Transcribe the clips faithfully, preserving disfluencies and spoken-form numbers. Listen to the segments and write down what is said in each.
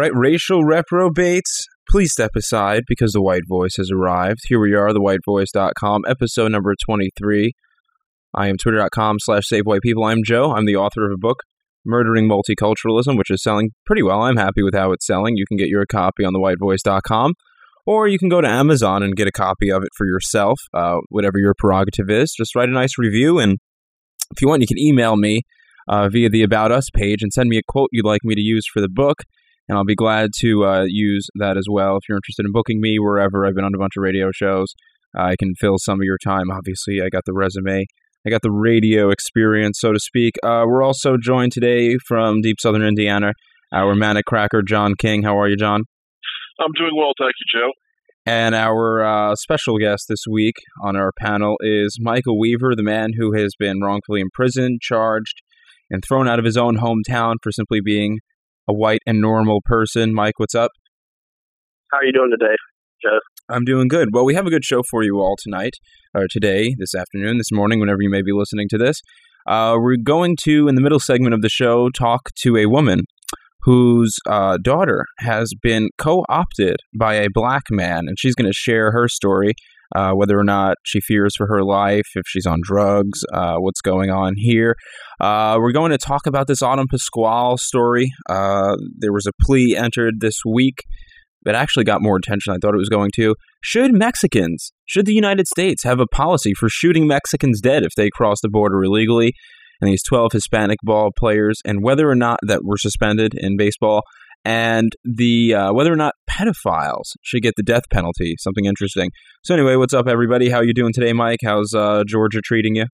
right, racial reprobates, please step aside because the White Voice has arrived. Here we are, the white voice dot com, episode number twenty-three. I am twitter.com slash savewhitepeople. I'm Joe. I'm the author of a book, Murdering Multiculturalism, which is selling pretty well. I'm happy with how it's selling. You can get your copy on the white voice dot com, or you can go to Amazon and get a copy of it for yourself, uh, whatever your prerogative is. Just write a nice review, and if you want, you can email me uh, via the About Us page and send me a quote you'd like me to use for the book, and I'll be glad to uh, use that as well. If you're interested in booking me wherever, I've been on a bunch of radio shows. Uh, I can fill some of your time. Obviously, I got the resume. I got the radio experience, so to speak. Uh, we're also joined today from deep southern Indiana, our manic cracker, John King. How are you, John? I'm doing well, thank you, Joe. And our uh, special guest this week on our panel is Michael Weaver, the man who has been wrongfully imprisoned, charged, and thrown out of his own hometown for simply being a white and normal person. Mike, what's up? How are you doing today, Joe? I'm doing good. Well, we have a good show for you all tonight, or today, this afternoon, this morning, whenever you may be listening to this. Uh, we're going to, in the middle segment of the show, talk to a woman whose uh, daughter has been co-opted by a black man, and she's going to share her story, uh, whether or not she fears for her life, if she's on drugs, uh, what's going on here. Uh, we're going to talk about this Autumn Pasquale story. Uh, there was a plea entered this week that actually got more attention than I thought it was going to. Should Mexicans, should the United States have a policy for shooting Mexicans dead if they cross the border illegally? And these twelve Hispanic ball players, and whether or not that were suspended in baseball, and the uh, whether or not pedophiles should get the death penalty. Something interesting. So anyway, what's up, everybody? How are you doing today, Mike? How's uh, Georgia treating you?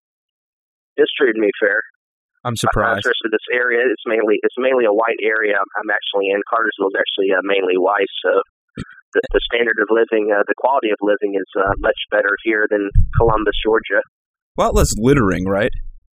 It's treating me fair. I'm surprised. I'm interested in this area. It's mainly it's mainly a white area. I'm, I'm actually in. Cartersville is actually uh, mainly white, so the, the standard of living, uh, the quality of living is uh, much better here than Columbus, Georgia. A lot less littering, right?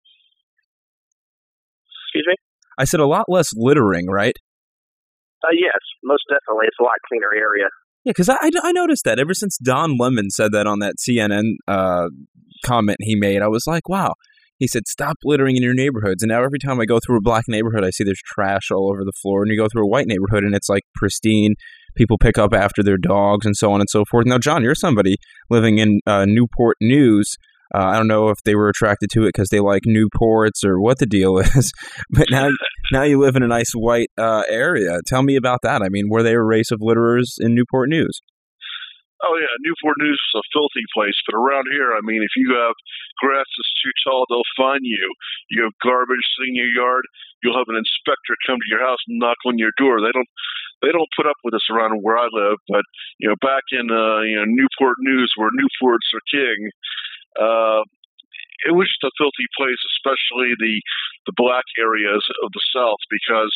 Excuse me? I said a lot less littering, right? Uh, yes, most definitely. It's a lot cleaner area. Yeah, because I, I, I noticed that ever since Don Lemon said that on that C N N uh, comment he made, I was like, wow. He said, stop littering in your neighborhoods. And now every time I go through a black neighborhood, I see there's trash all over the floor. And you go through a white neighborhood, and it's like pristine. People pick up after their dogs and so on and so forth. Now, John, you're somebody living in uh, Newport News. Uh, I don't know if they were attracted to it because they like Newports or what the deal is. But now now you live in a nice white uh, area. Tell me about that. I mean, were they a race of litterers in Newport News? Oh, yeah, Newport News is a filthy place, but around here, I mean, if you have grass that's too tall, they'll fine you. You have garbage sitting in your yard, you'll have an inspector come to your house and knock on your door. They don't they don't put up with us around where I live, but, you know, back in, uh, you know, Newport News, where Newports are king, uh, it was just a filthy place, especially the, the black areas of the South, because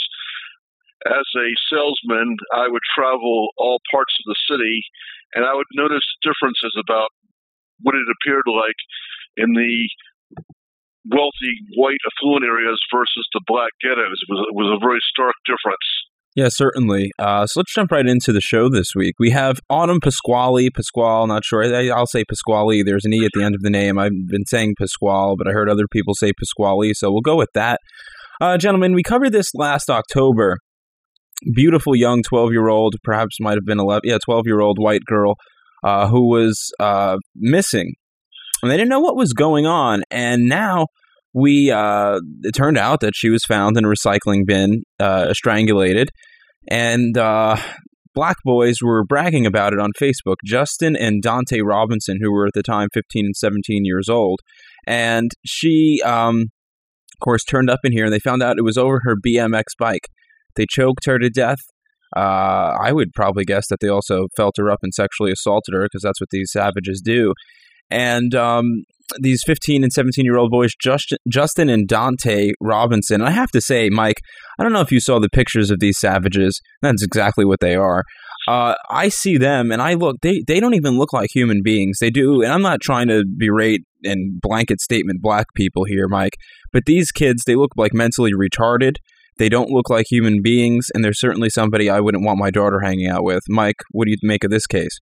as a salesman, I would travel all parts of the city, and I would notice differences about what it appeared like in the wealthy, white, affluent areas versus the black ghettos. It was, it was a very stark difference. Yeah, certainly. Uh, so let's jump right into the show this week. We have Autumn Pasquale, Pasquale, not sure. I, I'll say Pasquale. There's an E at the end of the name. I've been saying Pasquale, but I heard other people say Pasquale, so we'll go with that. Uh, gentlemen, we covered this last October. Beautiful young twelve-year-old, perhaps might have been eleven, yeah, twelve-year-old white girl uh, who was uh, missing. And they didn't know what was going on. And now we, uh, it turned out that she was found in a recycling bin, uh, strangulated. And uh, black boys were bragging about it on Facebook. Justin and Dante Robinson, who were at the time fifteen and seventeen years old. And she, um, of course, turned up in here, and they found out it was over her B M X bike. They choked her to death. Uh, I would probably guess that they also felt her up and sexually assaulted her, because that's what these savages do. And um, these fifteen and seventeen-year-old boys, Justin, Justin and Dante Robinson, and I have to say, Mike, I don't know if you saw the pictures of these savages. That's exactly what they are. Uh, I see them, and I look, they, they don't even look like human beings. They do, and I'm not trying to berate and blanket statement black people here, Mike, but these kids, they look like mentally retarded. They don't look like human beings, and they're certainly somebody I wouldn't want my daughter hanging out with. Mike, what do you make of this case?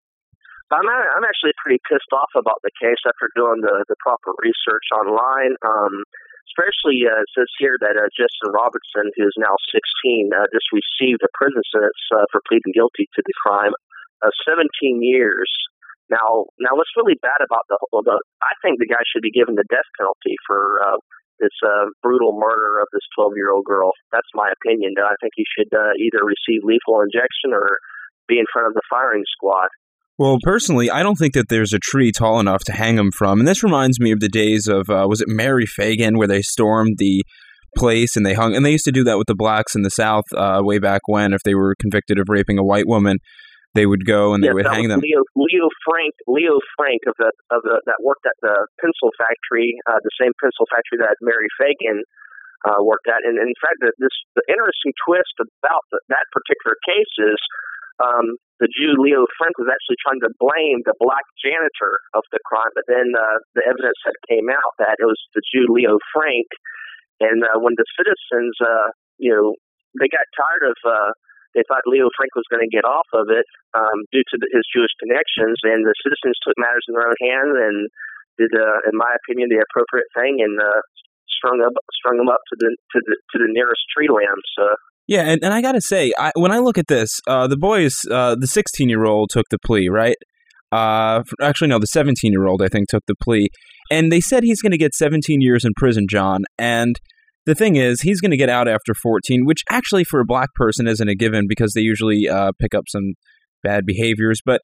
I'm I'm actually pretty pissed off about the case after doing the, the proper research online. Um, especially uh, it says here that uh, Justin Robertson, who is now sixteen, uh, just received a prison sentence uh, for pleading guilty to the crime of seventeen years. Now, now what's really bad about the, the I think the guy should be given the death penalty for uh, this uh, brutal murder of this twelve-year-old girl. That's my opinion. I think he should uh, either receive lethal injection or be in front of the firing squad. Well, personally, I don't think that there's a tree tall enough to hang him from. And this reminds me of the days of, uh, was it Mary Fagan, where they stormed the place and they hung, and they used to do that with the blacks in the South uh, way back when. If they were convicted of raping a white woman, they would go and they yes, would hang them. Leo, Leo Frank, Leo Frank of the of the that worked at the pencil factory, uh, the same pencil factory that Mary Fagan uh, worked at. And, and in fact, the, this the interesting twist about the, that particular case is um, the Jew Leo Frank was actually trying to blame the black janitor of the crime, but then uh, the evidence had came out that it was the Jew Leo Frank. And uh, when the citizens, uh, you know, they got tired of. Uh, They thought Leo Frank was going to get off of it um, due to the, his Jewish connections, and the citizens took matters in their own hands and did, uh, in my opinion, the appropriate thing and uh, strung up strung them up to the to the to the nearest tree limbs. Uh, yeah, and, and I got to say, I, when I look at this, uh, the boys, uh, the sixteen-year-old took the plea, right? Uh, actually, no, the seventeen-year-old I think took the plea, and they said he's going to get seventeen years in prison, John, and. The thing is, he's going to get out after fourteen, which actually for a black person isn't a given because they usually uh, pick up some bad behaviors. But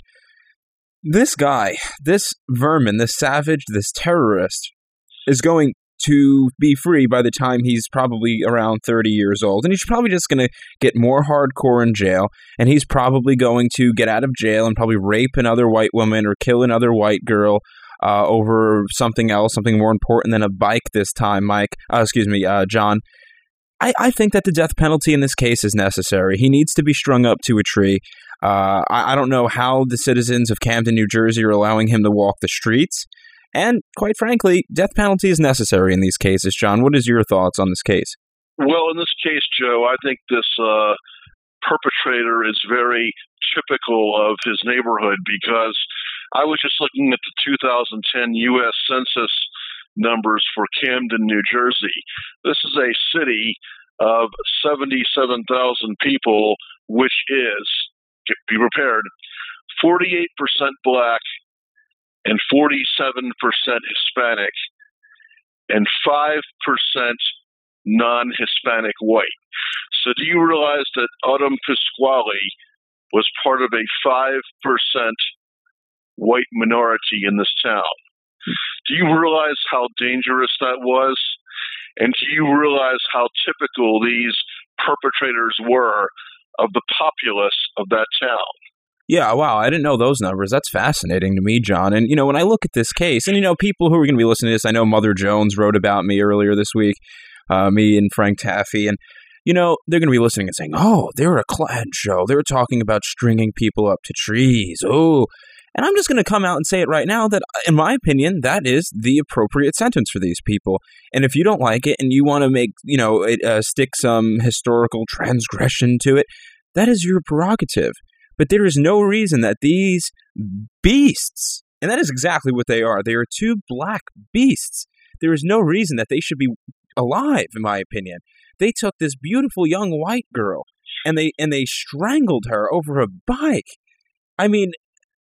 this guy, this vermin, this savage, this terrorist is going to be free by the time he's probably around thirty years old. And he's probably just going to get more hardcore in jail. And he's probably going to get out of jail and probably rape another white woman or kill another white girl. Uh, over something else, something more important than a bike this time, Mike. Uh, excuse me, uh, John. I, I think that the death penalty in this case is necessary. He needs to be strung up to a tree. Uh, I, I don't know how the citizens of Camden, New Jersey are allowing him to walk the streets. And quite frankly, death penalty is necessary in these cases. John, what is your thoughts on this case? Well, in this case, Joe, I think this uh, perpetrator is very typical of his neighborhood because I was just looking at the two thousand ten U S Census numbers for Camden, New Jersey. This is a city of seventy-seven thousand people, which is, be prepared, forty-eight percent black and forty-seven percent Hispanic and five percent non-Hispanic white. So do you realize that Autumn Pasquale was part of a five percent white minority in this town? Do you realize how dangerous that was? And do you realize how typical these perpetrators were of the populace of that town? Yeah, wow, I didn't know those numbers. That's fascinating to me, John. And, you know, when I look at this case, and, you know, people who are going to be listening to this, I know Mother Jones wrote about me earlier this week, uh, me and Frank Taffy, and, you know, they're going to be listening and saying, oh, they were a Klan show. They were talking about stringing people up to trees. Oh, and I'm just going to come out and say it right now that, in my opinion, that is the appropriate sentence for these people. And if you don't like it and you want to make, you know, it, uh, stick some historical transgression to it, that is your prerogative. But there is no reason that these beasts, and that is exactly what they are, they are two black beasts. There is no reason that they should be alive, in my opinion. They took this beautiful young white girl and they and they strangled her over a bike. I mean,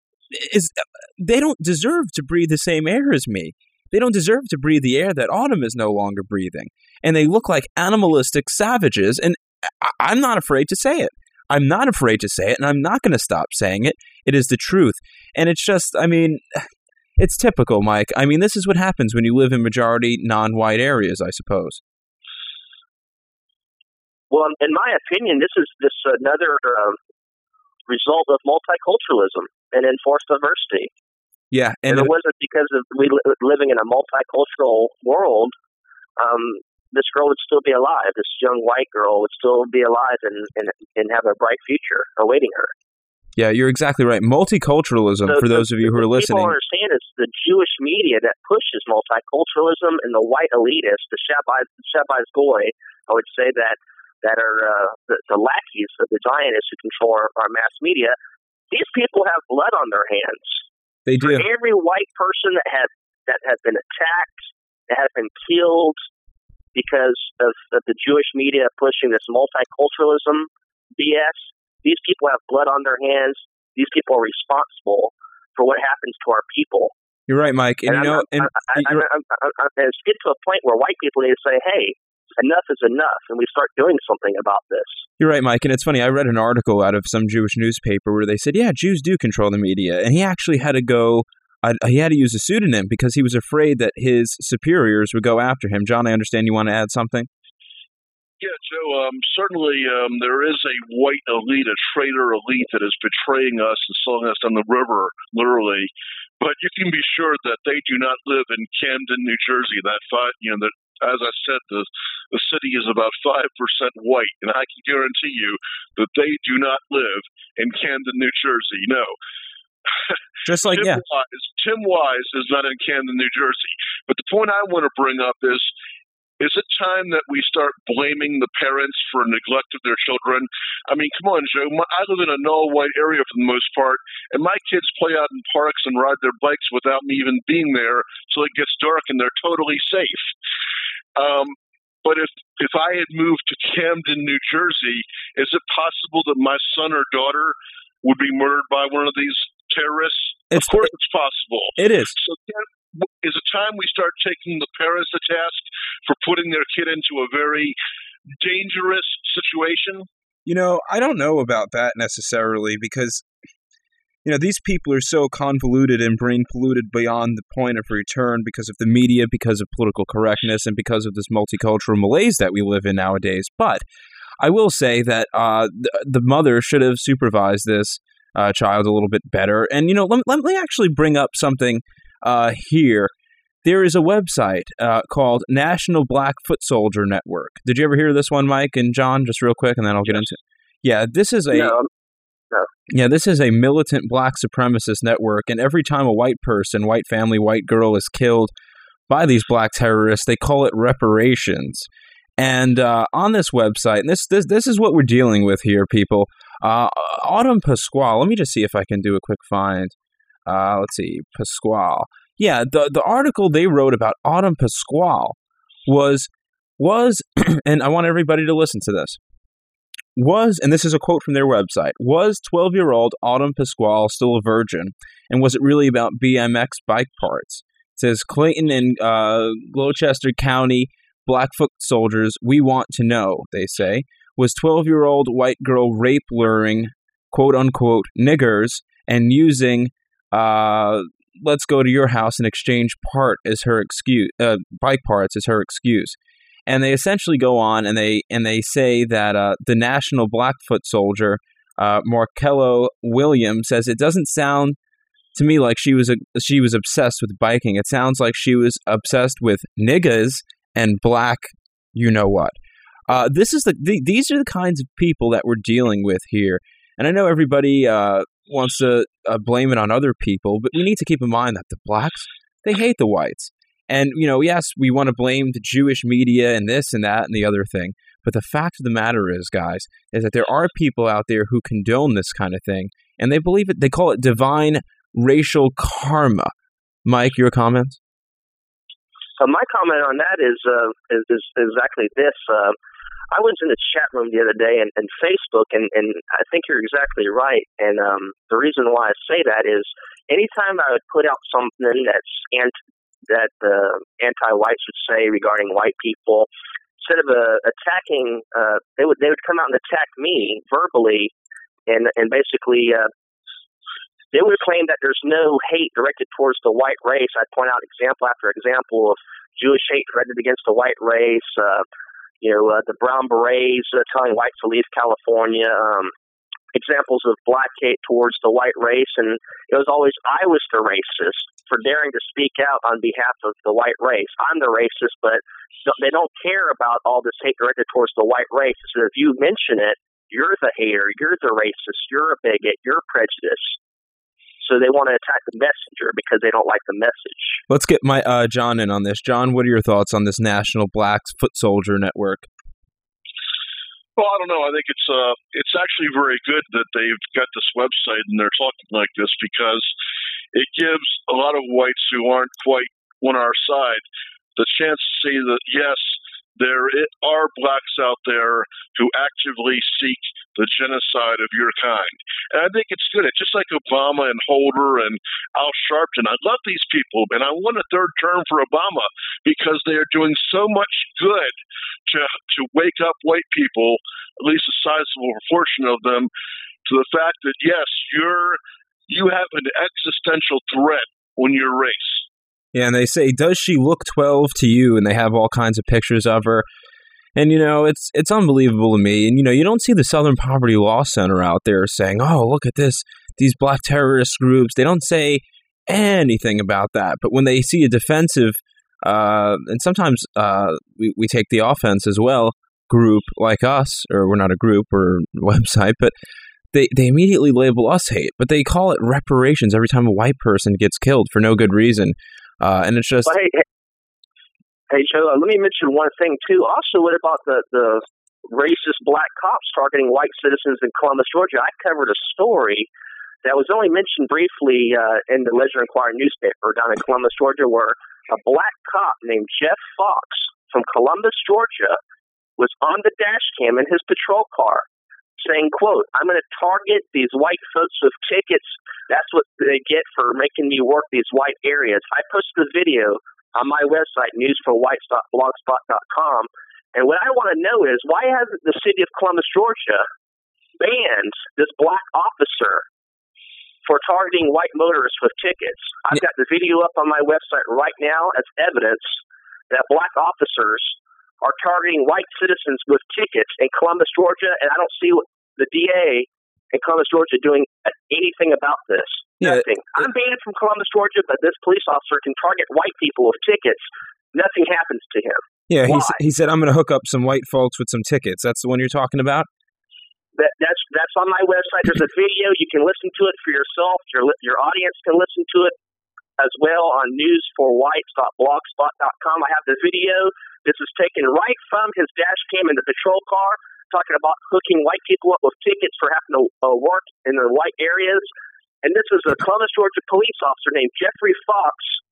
is they don't deserve to breathe the same air as me. They don't deserve to breathe the air that Autumn is no longer breathing. And they look like animalistic savages, and I'm not afraid to say it. I'm not afraid to say it, and I'm not going to stop saying it. It is the truth. And it's just, I mean, it's typical, Mike. I mean, this is what happens when you live in majority non-white areas, I suppose. Well, in my opinion, this is this another uh, result of multiculturalism and enforced diversity. Yeah, and, and it wasn't because of we li- living in a multicultural world. Um, this girl would still be alive. This young white girl would still be alive and and, and have a bright future awaiting her. Yeah, you're exactly right. Multiculturalism, so, for those of you who are listening. People understand it's the Jewish media that pushes multiculturalism, and the white elitists, the Shabbai's, Shabbai's goy, I would say that that are uh, the, the lackeys of the Zionists who control our, our mass media. These people have blood on their hands. They do. For every white person that has that has been attacked, that has been killed, because of, of the Jewish media pushing this multiculturalism B S. These people have blood on their hands. These people are responsible for what happens to our people. You're right, Mike. And, and you know, and I, I, I, I, I, I, I get to a point where white people need to say, "Hey, enough is enough," and we start doing something about this. You're right, Mike. And it's funny. I read an article out of some Jewish newspaper where they said, "Yeah, Jews do control the media," and he actually had to go. Uh, he had to use a pseudonym because he was afraid that his superiors would go after him. John, I understand you want to add something? Yeah, Joe, um, certainly um, there is a white elite, a traitor elite that is betraying us and selling us down the river, literally. But you can be sure that they do not live in Camden, New Jersey. That five, you know, that as I said, the the city is about five percent white, and I can guarantee you that they do not live in Camden, New Jersey. No. Just like, Tim yeah. Wise, Tim Wise is not in Camden, New Jersey. But the point I want to bring up is, is it time that we start blaming the parents for neglect of their children? I mean, come on, Joe. My, I live in a null-white area for the most part, and my kids play out in parks and ride their bikes without me even being there till it gets dark, and they're totally safe. Um, but if if I had moved to Camden, New Jersey, is it possible that my son or daughter would be murdered by one of these terrorists? It's, of course it's possible. It is. So is it time we start taking the parents to task for putting their kid into a very dangerous situation? You know, I don't know about that necessarily because, you know, these people are so convoluted and brain polluted beyond the point of return because of the media, because of political correctness, and because of this multicultural malaise that we live in nowadays. But I will say that uh, the, the mother should have supervised this uh, child a little bit better. And, you know, let, let me actually bring up something uh, here. There is a website uh, called National Black Foot Soldier Network. Did you ever hear of this one, Mike and John? Just real quick, and then I'll get into it. Yeah, this is a no, no. yeah, this is a militant black supremacist network, and every time a white person, white family, white girl is killed by these black terrorists, they call it reparations. And uh, on this website, and this this this is what we're dealing with here, people. Uh, Autumn Pasquale. Let me just see if I can do a quick find. Uh, let's see, Pasquale. Yeah, the the article they wrote about Autumn Pasquale was was, and I want everybody to listen to this. Was, and this is a quote from their website, was twelve-year-old Autumn Pasquale still a virgin? And was it really about B M X bike parts? It says, Clayton and uh, Gloucester County Blackfoot soldiers, we want to know, they say. Was twelve-year-old white girl rape luring, quote-unquote, niggers, and using, uh, let's go to your house and exchange part as her excuse, uh, bike parts as her excuse. And they essentially go on and they and they say that uh, the National Blackfoot Soldier, uh, Markello Williams, says it doesn't sound to me like she was a, she was obsessed with biking. It sounds like she was obsessed with niggas and black, you know what. Uh, this is the, the these are the kinds of people that we're dealing with here. And I know everybody uh, wants to uh, blame it on other people, but we need to keep in mind that the blacks, they hate the whites. And, you know, yes, we want to blame the Jewish media and this and that and the other thing. But the fact of the matter is, guys, is that there are people out there who condone this kind of thing. And they believe it. They call it divine racial karma. Mike, your comments? Uh, my comment on that is, uh, is, is exactly this. Uh, I was in a chat room the other day and, and Facebook, and, and I think you're exactly right. And um, the reason why I say that is anytime I would put out something that's anti that the uh, anti-whites would say regarding white people, instead of uh, attacking, uh, they would they would come out and attack me verbally, and and basically uh, they would claim that there's no hate directed towards the white race. I'd point out example after example of Jewish hate directed against the white race. Uh, you know, uh, the Brown Berets uh, telling whites to leave California. Um, examples of black hate towards the white race, and it was always I was the racist for daring to speak out on behalf of the white race. I'm the racist, but they don't care about all this hate directed towards the white race. So if you mention it, you're the hater, you're the racist, you're a bigot, you're prejudiced. So they want to attack the messenger because they don't like the message. Let's get my uh, John in on this. John, what are your thoughts on this National Black Foot Soldier Network? Well, I don't know. I think it's uh, it's actually very good that they've got this website and they're talking like this because it gives a lot of whites who aren't quite on our side the chance to see that, yes, there are blacks out there who actively seek the genocide of your kind. And I think it's good. It's just like Obama and Holder and Al Sharpton. I love these people, and I want a third term for Obama because they are doing so much good to to wake up white people, at least a sizable proportion of them, to the fact that, yes, you're you have an existential threat when you're race. Yeah, and they say, does she look twelve to you? And they have all kinds of pictures of her. And, you know, it's it's unbelievable to me. And, you know, you don't see the Southern Poverty Law Center out there saying, oh, look at this, these black terrorist groups. They don't say anything about that. But when they see a defensive, uh, and sometimes uh, we, we take the offense as well, group like us, or we're not a group or a website, but They they immediately label us hate, but they call it reparations every time a white person gets killed for no good reason. Uh, and it's just... Well, hey, hey, hey, Joe, uh, let me mention one thing, too. Also, what about the, the racist black cops targeting white citizens in Columbus, Georgia? I covered a story that was only mentioned briefly uh, in the Ledger-Enquirer newspaper down in Columbus, Georgia, where a black cop named Jeff Fox from Columbus, Georgia, was on the dash cam in his patrol car, saying, quote, I'm going to target these white folks with tickets. That's what they get for making me work these white areas. I posted a video on my website, news for whites dot blogspot dot com. And what I want to know is, why hasn't the city of Columbus, Georgia, banned this black officer for targeting white motorists with tickets? I've got the video up on my website right now as evidence that black officers are targeting white citizens with tickets in Columbus, Georgia, and I don't see what the D A in Columbus, Georgia doing anything about this. Yeah, Nothing. I'm banned from Columbus, Georgia, but this police officer can target white people with tickets. Nothing happens to him. Yeah, he, he said, I'm going to hook up some white folks with some tickets. That's the one you're talking about? That, that's that's on my website. There's a video. You can listen to it for yourself. Your, your audience can listen to it as well on news for whites dot blogspot dot com. I have the video. This is taken right from his dash cam in the patrol car, talking about hooking white people up with tickets for having to uh, work in the white areas. And this is a Columbus, Georgia police officer named Jeffrey Fox,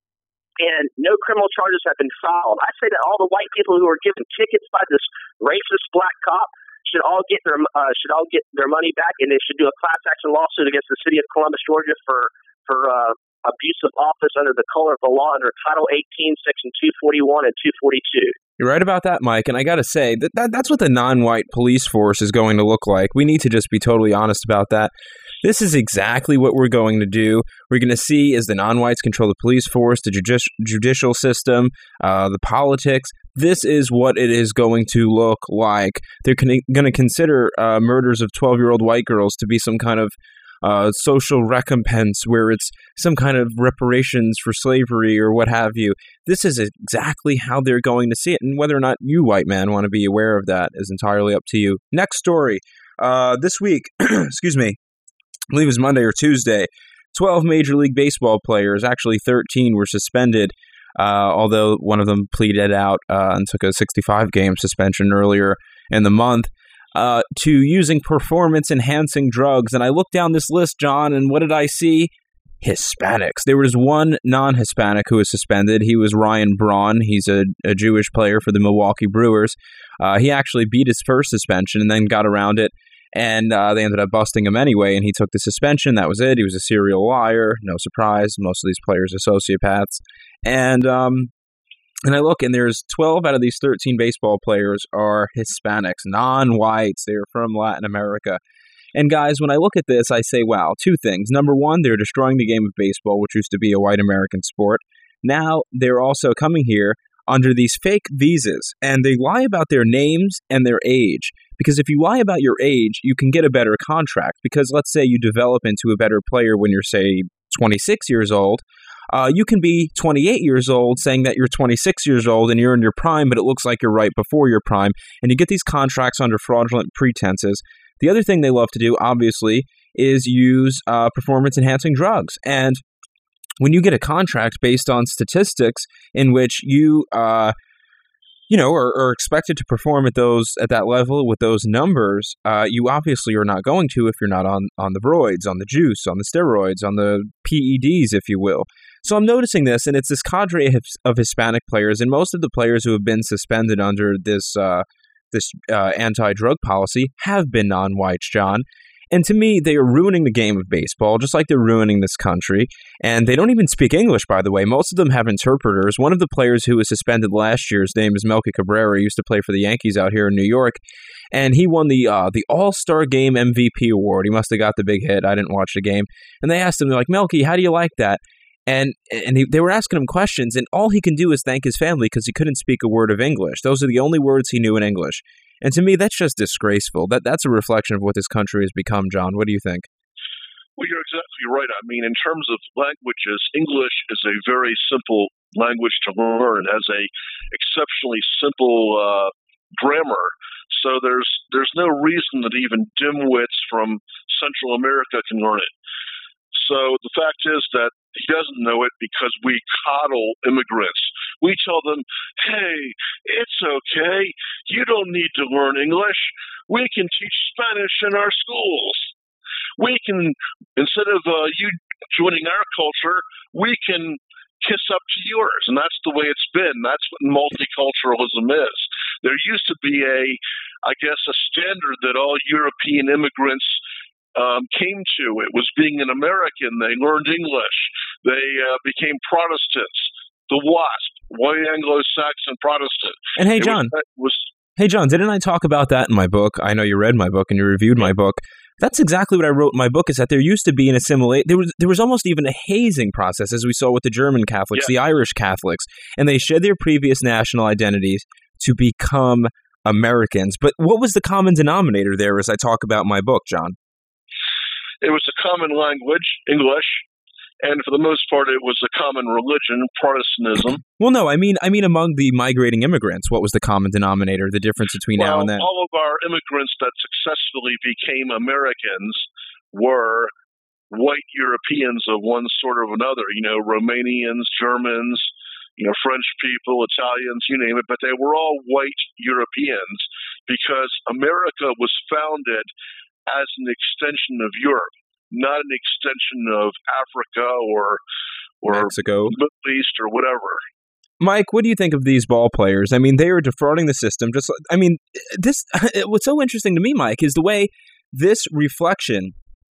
and no criminal charges have been filed. I say that all the white people who are given tickets by this racist black cop should all get their uh, should all get their money back, and they should do a class action lawsuit against the city of Columbus, Georgia, for for uh, abuse of office under the color of the law under Title eighteen, Section two forty-one and two forty-two. You're right about that, Mike, and I got to say, that, that that's what the non-white police force is going to look like. We need to just be totally honest about that. This is exactly what we're going to do. We're going to see as the non-whites control the police force, the judici- judicial system, uh, the politics. This is what it is going to look like. They're con- going to consider uh, murders of twelve-year-old white girls to be some kind of Uh, social recompense, where it's some kind of reparations for slavery or what have you. This is exactly how they're going to see it, and whether or not you, white man, want to be aware of that is entirely up to you. Next story. Uh, this week, excuse me, I believe it was Monday or Tuesday, twelve Major League Baseball players, actually thirteen, were suspended, uh, although one of them pleaded out uh, and took a sixty-five game suspension earlier in the month. Uh, to using performance-enhancing drugs. And I looked down this list, John, and what did I see? Hispanics. There was one non-Hispanic who was suspended. He was Ryan Braun. He's a, a Jewish player for the Milwaukee Brewers. Uh, he actually beat his first suspension and then got around it, and uh, they ended up busting him anyway, and he took the suspension. That was it. He was a serial liar. No surprise. Most of these players are sociopaths. And... um. And I look, and there's twelve out of these thirteen baseball players are Hispanics, non-whites. They're from Latin America. And guys, when I look at this, I say, wow, two things. Number one, they're destroying the game of baseball, which used to be a white American sport. Now they're also coming here under these fake visas, and they lie about their names and their age. Because if you lie about your age, you can get a better contract. Because let's say you develop into a better player when you're, say, twenty-six years old. Uh, you can be twenty-eight years old saying that you're twenty-six years old and you're in your prime, but it looks like you're right before your prime. And you get these contracts under fraudulent pretenses. The other thing they love to do, obviously, is use uh, performance-enhancing drugs. And when you get a contract based on statistics in which you, uh, you know, are, are expected to perform at those at that level with those numbers, uh, you obviously are not going to if you're not on, on the roids, on the juice, on the steroids, on the P E Ds, if you will. So I'm noticing this, and it's this cadre of, of Hispanic players, and most of the players who have been suspended under this uh, this uh, anti-drug policy have been non-whites, John. And to me, they are ruining the game of baseball, just like they're ruining this country. And they don't even speak English, by the way. Most of them have interpreters. One of the players who was suspended last year, his name is Melky Cabrera. He used to play for the Yankees out here in New York. And he won the uh, the All-Star Game M V P award. He must have got the big hit. I didn't watch the game. And they asked him, they're like, Melky, how do you like that? And and he, they were asking him questions, and all he can do is thank his family because he couldn't speak a word of English. Those are the only words he knew in English. And to me, that's just disgraceful. That That's a reflection of what this country has become, John. What do you think? Well, you're exactly right. I mean, in terms of languages, English is a very simple language to learn. It has a exceptionally simple uh, grammar. So there's there's no reason that even dimwits from Central America can learn it. So the fact is that he doesn't know it because we coddle immigrants. We tell them, hey, it's okay. You don't need to learn English. We can teach Spanish in our schools. We can, instead of uh, you joining our culture, we can kiss up to yours. And that's the way it's been. That's what multiculturalism is. There used to be a, I guess, a standard that all European immigrants Um, came to. It was being an American. They learned English. They uh, became Protestants. The WASP, White Anglo-Saxon Protestant. And hey, John. Was, was, hey, John, didn't I talk about that in my book? I know you read my book and you reviewed my book. That's exactly what I wrote in my book, is that there used to be an assimilation. There was, there was almost even a hazing process, as we saw with the German Catholics, yeah. the Irish Catholics, and they shed their previous national identities to become Americans. But what was the common denominator there, as I talk about in my book, John? It was a common language, English, and for the most part, it was a common religion, Protestantism. Well, no, I mean, I mean, among the migrating immigrants, what was the common denominator? The difference between well, now and then? All of our immigrants that successfully became Americans were white Europeans of one sort or another. You know, Romanians, Germans, you know, French people, Italians, you name it. But they were all white Europeans because America was founded as an extension of Europe, not an extension of Africa or or Mexico, Middle East, or whatever. Mike, what do you think of these ball players? I mean, they are defrauding the system. Just, I mean, this. What's so interesting to me, Mike, is the way this reflection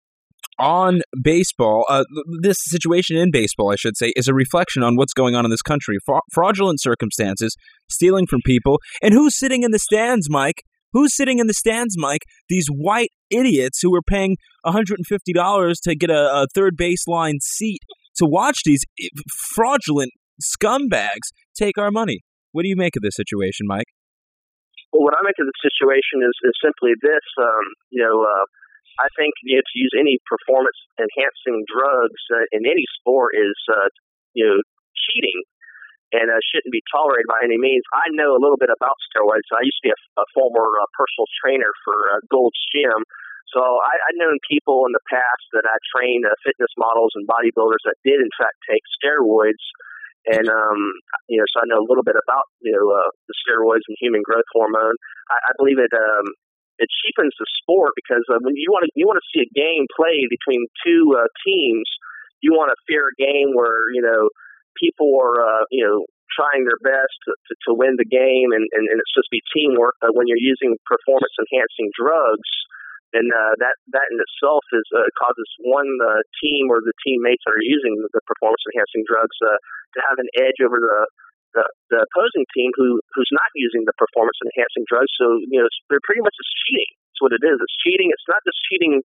on baseball, uh, this situation in baseball, I should say, is a reflection on what's going on in this country. Fra- fraudulent circumstances, stealing from people, and who's sitting in the stands, Mike? Who's sitting in the stands, Mike? These white idiots who are paying one hundred fifty dollars to get a, a third baseline seat to watch these fraudulent scumbags take our money. What do you make of this situation, Mike? Well, what I make of the situation is, is simply this. Um, you know, uh, I think you know, to use any performance-enhancing drugs uh, in any sport is, uh, you know, cheating. And uh, shouldn't be tolerated by any means. I know a little bit about steroids. I used to be a, a former uh, personal trainer for uh, Gold's Gym. So I, I've known people in the past that I trained uh, fitness models and bodybuilders that did, in fact, take steroids. And, um, you know, so I know a little bit about, you know, uh, the steroids and human growth hormone. I, I believe it um, it cheapens the sport because uh, when you want to you want to see a game played between two uh, teams, you want a fair game where, you know, people are, uh, you know, trying their best to, to, to win the game, and, and, and it's supposed to be teamwork. But when you're using performance-enhancing drugs, then uh, that that in itself is uh, causes one uh, team or the teammates that are using the performance-enhancing drugs uh, to have an edge over the, the the opposing team who who's not using the performance-enhancing drugs. So you know, it's, they're pretty much just cheating. That's what it is. It's cheating. It's not just cheating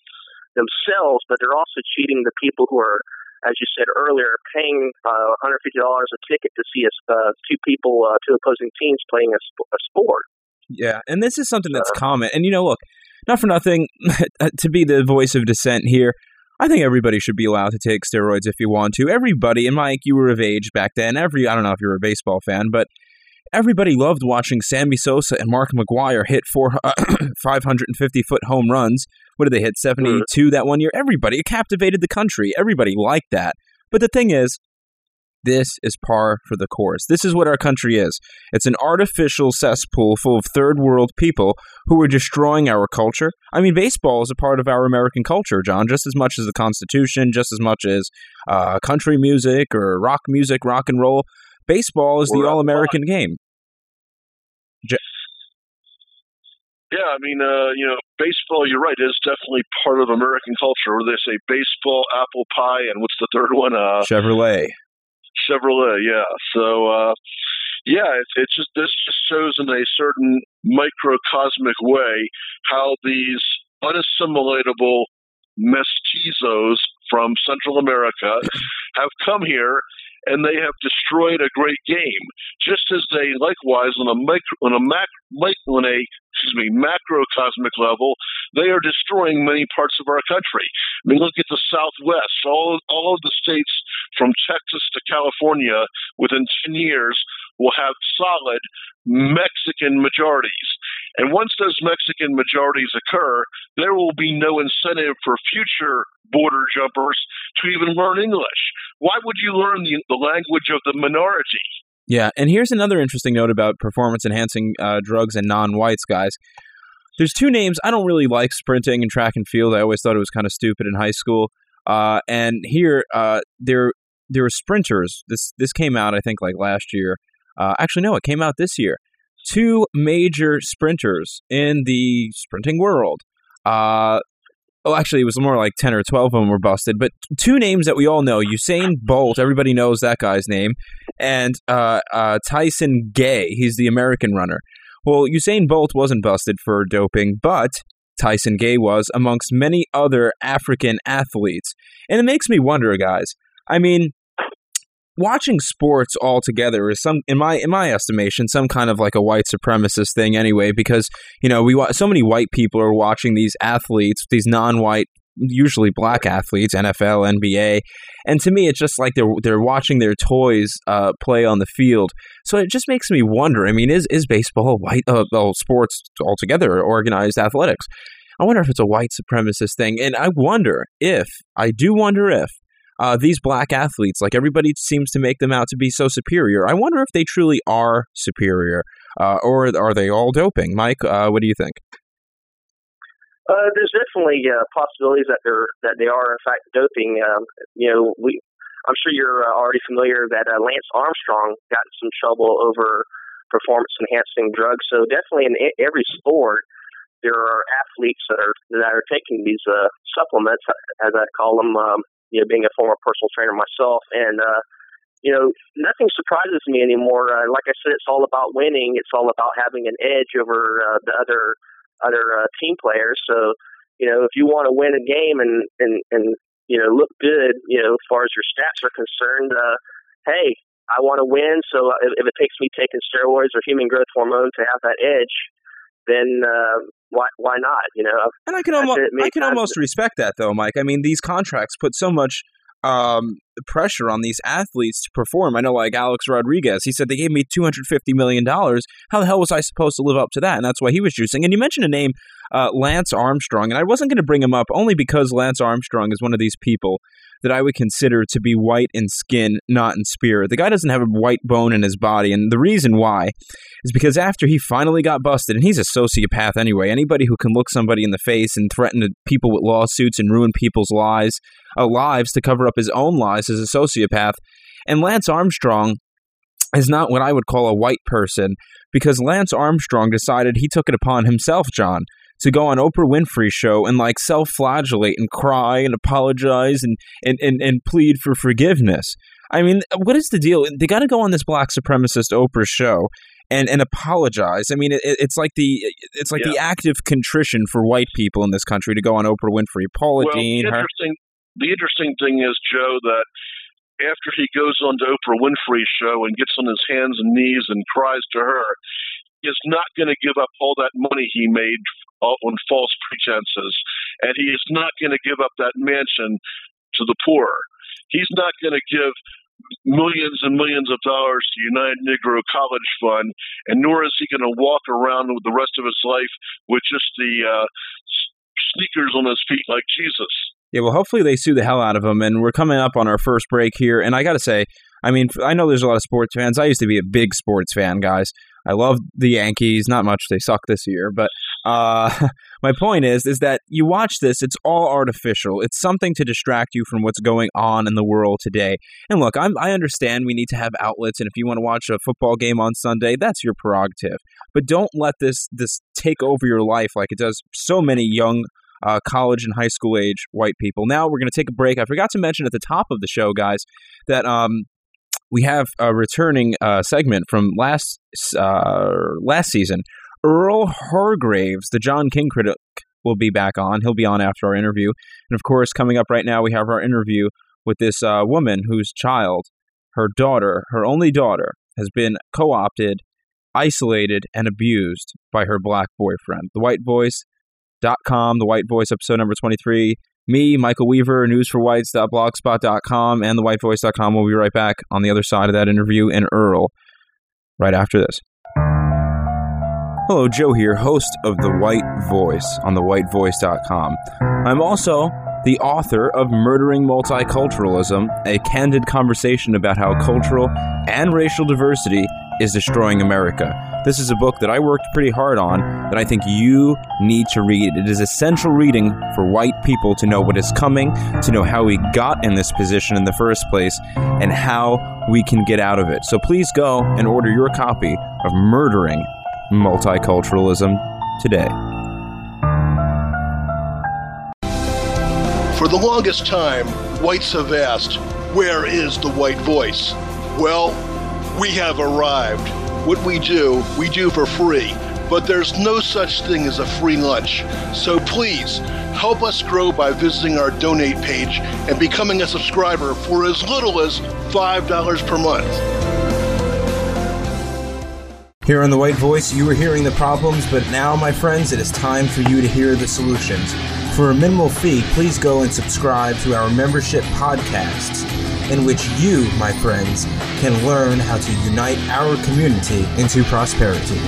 themselves, but they're also cheating the people who are, as you said earlier, paying uh, one hundred fifty dollars a ticket to see us, uh, two people, uh, two opposing teams playing a, sp- a sport. Yeah, and this is something that's uh, common. And, you know, look, not for nothing, to be the voice of dissent here, I think everybody should be allowed to take steroids if you want to. Everybody, and Mike, you were of age back then. Every I don't know if you're a baseball fan, but everybody loved watching Sammy Sosa and Mark McGwire hit four, uh, five hundred fifty-foot home runs. What did they hit, seventy-two that one year? Everybody, it captivated the country. Everybody liked that. But the thing is, this is par for the course. This is what our country is. It's an artificial cesspool full of third world people who are destroying our culture. I mean, baseball is a part of our American culture, John, just as much as the Constitution, just as much as uh, country music or rock music, rock and roll. Baseball is the We're all-American game. J- Yeah, I mean, uh, you know, baseball, you're right, is definitely part of American culture. Where they say baseball, apple pie, and what's the third one? Uh, Chevrolet. Chevrolet, yeah. So, uh, yeah, it's, it's just this just shows in a certain microcosmic way how these unassimilatable mestizos from Central America have come here, and they have destroyed a great game, just as they likewise on a micro, on a mac, on a excuse me macrocosmic level, they are destroying many parts of our country. I mean, look at the Southwest. All all of the states from Texas to California within ten years will have solid Mexican majorities. And once those Mexican majorities occur, there will be no incentive for future border jumpers to even learn English. Why would you learn the, the language of the minority? Yeah, and here's another interesting note about performance-enhancing uh, drugs and non-whites, guys. There's two names. I don't really like sprinting and track and field. I always thought it was kind of stupid in high school. Uh, and here, uh, there there are sprinters. This this came out, I think, like last year. Uh, actually, no, it came out this year. Two major sprinters in the sprinting world. Uh, oh, actually, it was more like ten or twelve of them were busted. But two names that we all know. Usain Bolt, everybody knows that guy's name. And uh, uh, Tyson Gay, he's the American runner. Well, Usain Bolt wasn't busted for doping, but Tyson Gay was, amongst many other African athletes. And it makes me wonder, guys. I mean, watching sports altogether is some, in my in my estimation, some kind of like a white supremacist thing anyway, because, you know, we so many white people are watching these athletes, these non-white, usually black athletes, N F L, N B A, and to me, it's just like they're they're watching their toys uh, play on the field. So it just makes me wonder. I mean, is is baseball a white uh, well, sports altogether, organized athletics? I wonder if it's a white supremacist thing, and I wonder if I do wonder if. Uh, these black athletes, like everybody seems to make them out to be so superior. I wonder if they truly are superior, uh, or are they all doping? Mike, uh, what do you think? Uh, there's definitely uh, possibilities that they're that they are in fact doping. Um, you know, we I'm sure you're uh, already familiar that uh, Lance Armstrong got in some trouble over performance enhancing drugs. So definitely in every sport, there are athletes that are that are taking these uh, supplements, as I call them. Um, You know, being a former personal trainer myself, and uh, you know, nothing surprises me anymore. Uh, like I said, it's all about winning. It's all about having an edge over uh, the other other uh, team players. So, you know, if you want to win a game and and and you know look good, you know, as far as your stats are concerned, uh, hey, I want to win. So if, if it takes me taking steroids or human growth hormone to have that edge, then uh, why why not? You know, and I can almost I can almost respect that, though, Mike. I mean, these contracts put so much um, pressure on these athletes to perform. I know, like Alex Rodriguez, he said they gave me two hundred fifty million dollars. How the hell was I supposed to live up to that? And that's why he was juicing. And you mentioned a name, uh, Lance Armstrong, and I wasn't going to bring him up only because Lance Armstrong is one of these people that I would consider to be white in skin, not in spirit. The guy doesn't have a white bone in his body, and the reason why is because after he finally got busted, and he's a sociopath anyway, anybody who can look somebody in the face and threaten people with lawsuits and ruin people's lives, uh, lives to cover up his own lies is a sociopath. And Lance Armstrong is not what I would call a white person, because Lance Armstrong decided he took it upon himself, John, to go on Oprah Winfrey's show and like self-flagellate and cry and apologize and, and, and, and plead for forgiveness. I mean, what is the deal? They got to go on this black supremacist Oprah show and, and apologize. I mean, it, it's like the it's like yeah. the active contrition for white people in this country to go on Oprah Winfrey. Paula well, Dean. The interesting, her. the interesting thing is, Joe, that after he goes on to Oprah Winfrey's show and gets on his hands and knees and cries to her, he is not going to give up all that money he made on false pretenses, and he is not going to give up that mansion to the poor. He's not going to give millions and millions of dollars to United Negro College Fund, and nor is he going to walk around with the rest of his life with just the uh, sneakers on his feet like Jesus. Yeah, well, hopefully they sue the hell out of him, and we're coming up on our first break here, and I got to say, I mean, I know there's a lot of sports fans. I used to be a big sports fan, guys. I love the Yankees. Not much. They suck this year. But uh, my point is, is that you watch this, it's all artificial. It's something to distract you from what's going on in the world today. And look, I'm, I understand we need to have outlets, and if you want to watch a football game on Sunday, that's your prerogative. But don't let this this take over your life like it does so many young uh, college and high school age white people. Now we're going to take a break. I forgot to mention at the top of the show, guys, that um, we have a returning uh, segment from last uh, last season. Earl Hargraves, the John King critic, will be back on. He'll be on after our interview. And of course, coming up right now, we have our interview with this uh, woman whose child, her daughter, her only daughter, has been co-opted, isolated, and abused by her black boyfriend. The White Voice dot com, The White Voice, episode number twenty-three. Me, Michael Weaver, news for whites dot blogspot dot com, and the white voice dot com. We'll be right back on the other side of that interview, and Earl right after this. Hello, Joe here, host of The White Voice on the white voice dot com. I'm also the author of Murdering Multiculturalism, a candid conversation about how cultural and racial diversity is destroying America. This is a book that I worked pretty hard on that I think you need to read. It is essential reading for white people to know what is coming, to know how we got in this position in the first place, and how we can get out of it. So please go and order your copy of Murdering Multiculturalism today. For the longest time, whites have asked, where is the white voice? Well, we have arrived. What we do, we do for free. But there's no such thing as a free lunch. So please, help us grow by visiting our donate page and becoming a subscriber for as little as five dollars per month. Here on The White Voice, you were hearing the problems, but now, my friends, it is time for you to hear the solutions. For a minimal fee, please go and subscribe to our membership podcasts, in which you, my friends, can learn how to unite our community into prosperity.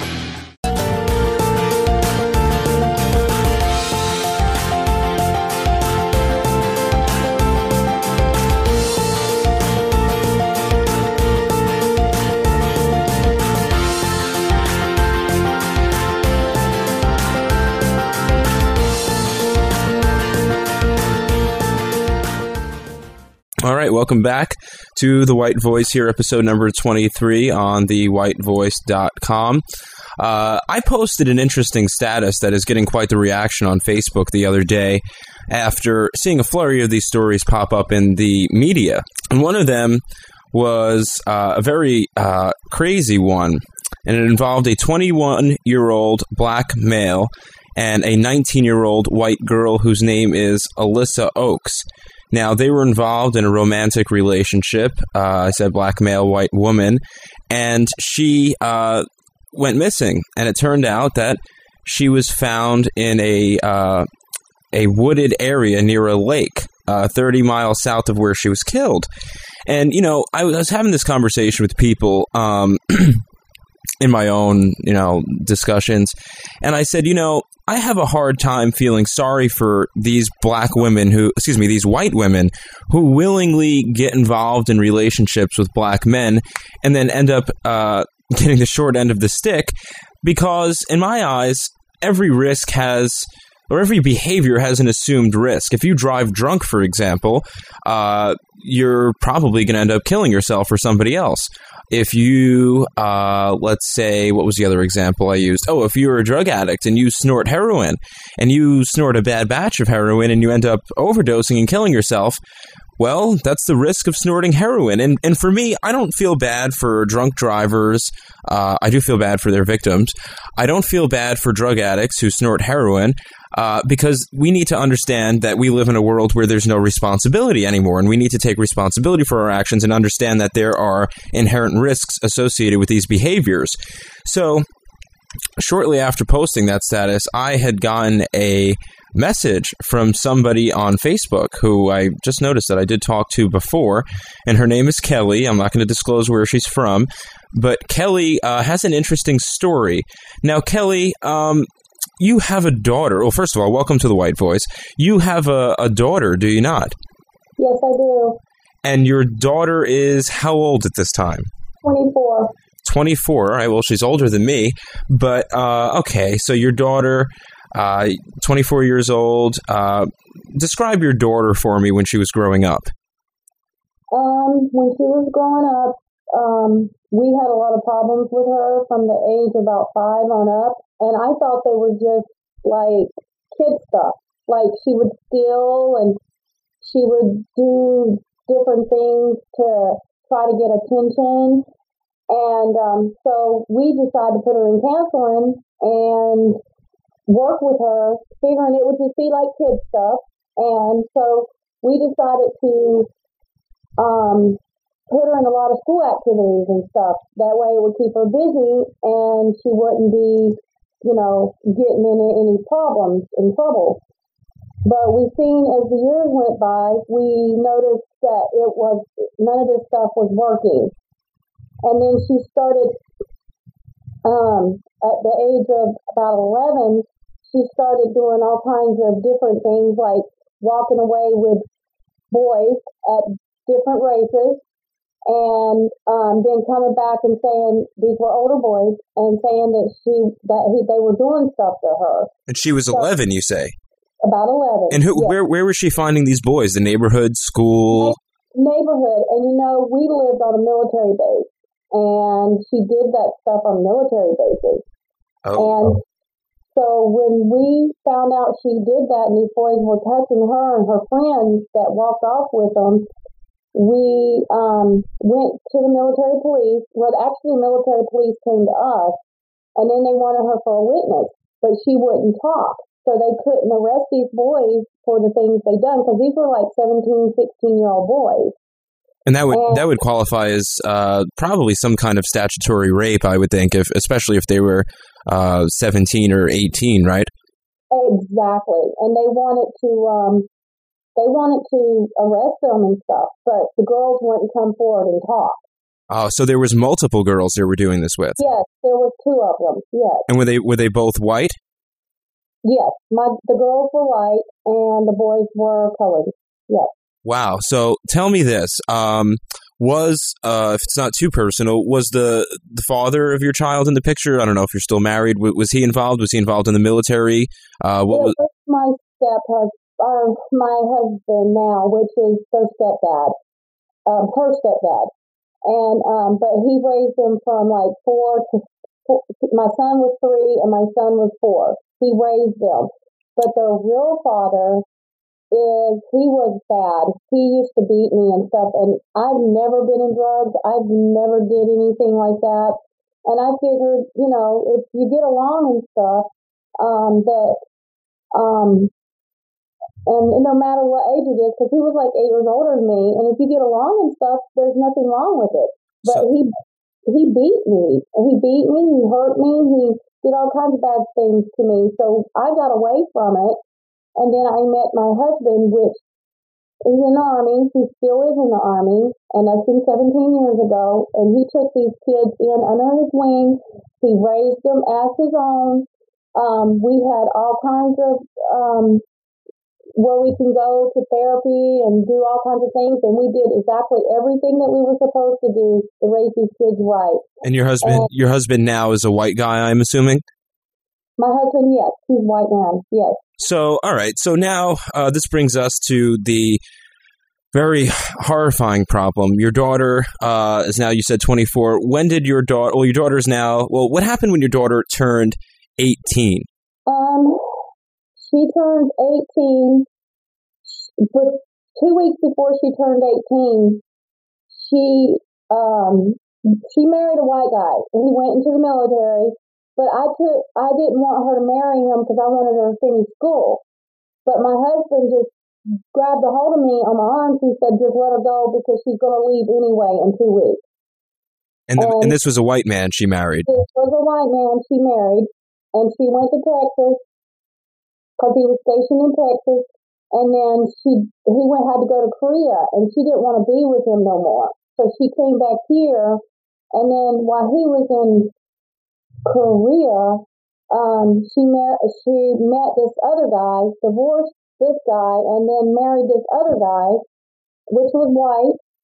All right, welcome back to The White Voice here, episode number twenty-three on the white voice dot com. Uh, I posted an interesting status that is getting quite the reaction on Facebook the other day after seeing a flurry of these stories pop up in the media. And one of them was uh, a very uh, crazy one, and it involved a twenty-one-year-old black male and a nineteen-year-old white girl whose name is Alyssa Oaks. Now, they were involved in a romantic relationship, uh, I said black male, white woman, and she uh, went missing. And it turned out that she was found in a uh, a wooded area near a lake, uh, thirty miles south of where she was killed. And, you know, I was having this conversation with people um, in my own, you know, discussions, and I said, you know, I have a hard time feeling sorry for these black women who, excuse me, these white women who willingly get involved in relationships with black men and then end up uh, getting the short end of the stick, because in my eyes, every risk has, or every behavior has an assumed risk. If you drive drunk, for example, uh, you're probably going to end up killing yourself or somebody else. If you, uh, let's say, what was the other example I used? Oh, if you're a drug addict and you snort heroin, and you snort a bad batch of heroin and you end up overdosing and killing yourself, well, that's the risk of snorting heroin. And and for me, I don't feel bad for drunk drivers. Uh, I do feel bad for their victims. I don't feel bad for drug addicts who snort heroin. Uh, because we need to understand that we live in a world where there's no responsibility anymore, and we need to take responsibility for our actions and understand that there are inherent risks associated with these behaviors. So, shortly after posting that status, I had gotten a message from somebody on Facebook who I just noticed that I did talk to before, and her name is Kelly. I'm not going to disclose where she's from, but Kelly uh, has an interesting story. Now, Kelly, um... you have a daughter. Well, first of all, welcome to The White Voice. You have a, a daughter, do you not? Yes, I do. And your daughter is how old at this time? twenty-four. twenty-four. All right, well, she's older than me. But, uh, okay, so your daughter, uh, twenty-four years old. Uh, describe your daughter for me when she was growing up. Um, when she was growing up, um, we had a lot of problems with her from the age of about five on up. And I thought they were just, like, kid stuff. Like, she would steal and she would do different things to try to get attention. And um, so we decided to put her in counseling and work with her, figuring it would just be like kid stuff. And so we decided to um, put her in a lot of school activities and stuff. That way it would keep her busy and she wouldn't be, you know, getting into any problems and trouble. But we've seen as the years went by, we noticed that it was, none of this stuff was working. And then she started, um, at the age of about eleven, she started doing all kinds of different things, like walking away with boys at different races, and um, then coming back and saying, these were older boys, and saying that she, that he, they were doing stuff to her. And she was so, eleven, you say? About eleven. And who? Yes. Where where was she finding these boys? The neighborhood, school? Neighborhood. And, you know, we lived on a military base. And she did that stuff on military bases. Oh. And so when we found out she did that and these boys were touching her and her friends that walked off with them, we um, went to the military police. Well, actually, the military police came to us. And then they wanted her for a witness. But she wouldn't talk. So they couldn't arrest these boys for the things they done, because these were like seventeen, sixteen-year-old boys. And that would and, that would qualify as uh, probably some kind of statutory rape, I would think, if especially if they were uh, seventeen or eighteen, right? Exactly. And they wanted to um, they wanted to arrest them and stuff, but the girls wouldn't come forward and talk. Oh, so there was multiple girls they were doing this with? Yes, there were two of them, yes. And were they were they both white? Yes, my the girls were white and the boys were colored. Yes. Wow. So tell me this: um, was uh, if it's not too personal, was the the father of your child in the picture? I don't know if you're still married. W- was he involved? Was he involved in the military? Uh, what it was? was my step or my husband now, which is their stepdad, um, her stepdad, and um, but he raised them from like four to. Four, my son was three and my son was four. He raised them. But their real father is, he was bad. He used to beat me and stuff. And I've never been in drugs. I've never did anything like that. And I figured, you know, if you get along and stuff, um, that, um, and no matter what age it is, because he was like eight years older than me. And if you get along and stuff, there's nothing wrong with it. But so, he, he beat me. He beat me. He hurt me. He did all kinds of bad things to me. So I got away from it. And then I met my husband, which is in the Army. He still is in the Army. And that's been seventeen years ago. And he took these kids in under his wing. He raised them as his own. Um, we had all kinds of, um, where we can go to therapy and do all kinds of things. And we did exactly everything that we were supposed to do to raise these kids right. And your husband, and your husband now is a white guy, I'm assuming? My husband, yes. He's a white man, yes. So, all right. So now uh, this brings us to the very horrifying problem. Your daughter uh, is now, you said twenty-four. When did your daughter, well, your daughter's now, well, what happened when your daughter turned eighteen? Um, she turned eighteen, but two weeks before she turned eighteen, she, um, she married a white guy, and he went into the military. But I took, I didn't want her to marry him because I wanted her to finish school. But my husband just grabbed a hold of me on my arms and said, just let her go because she's going to leave anyway in two weeks. And, the, and, and this was a white man she married? This was a white man she married. And she went to Texas because he was stationed in Texas. And then she, he went, had to go to Korea, and she didn't want to be with him no more. So she came back here. And then while he was in Korea, um, she met she met this other guy, divorced this guy, and then married this other guy, which was white.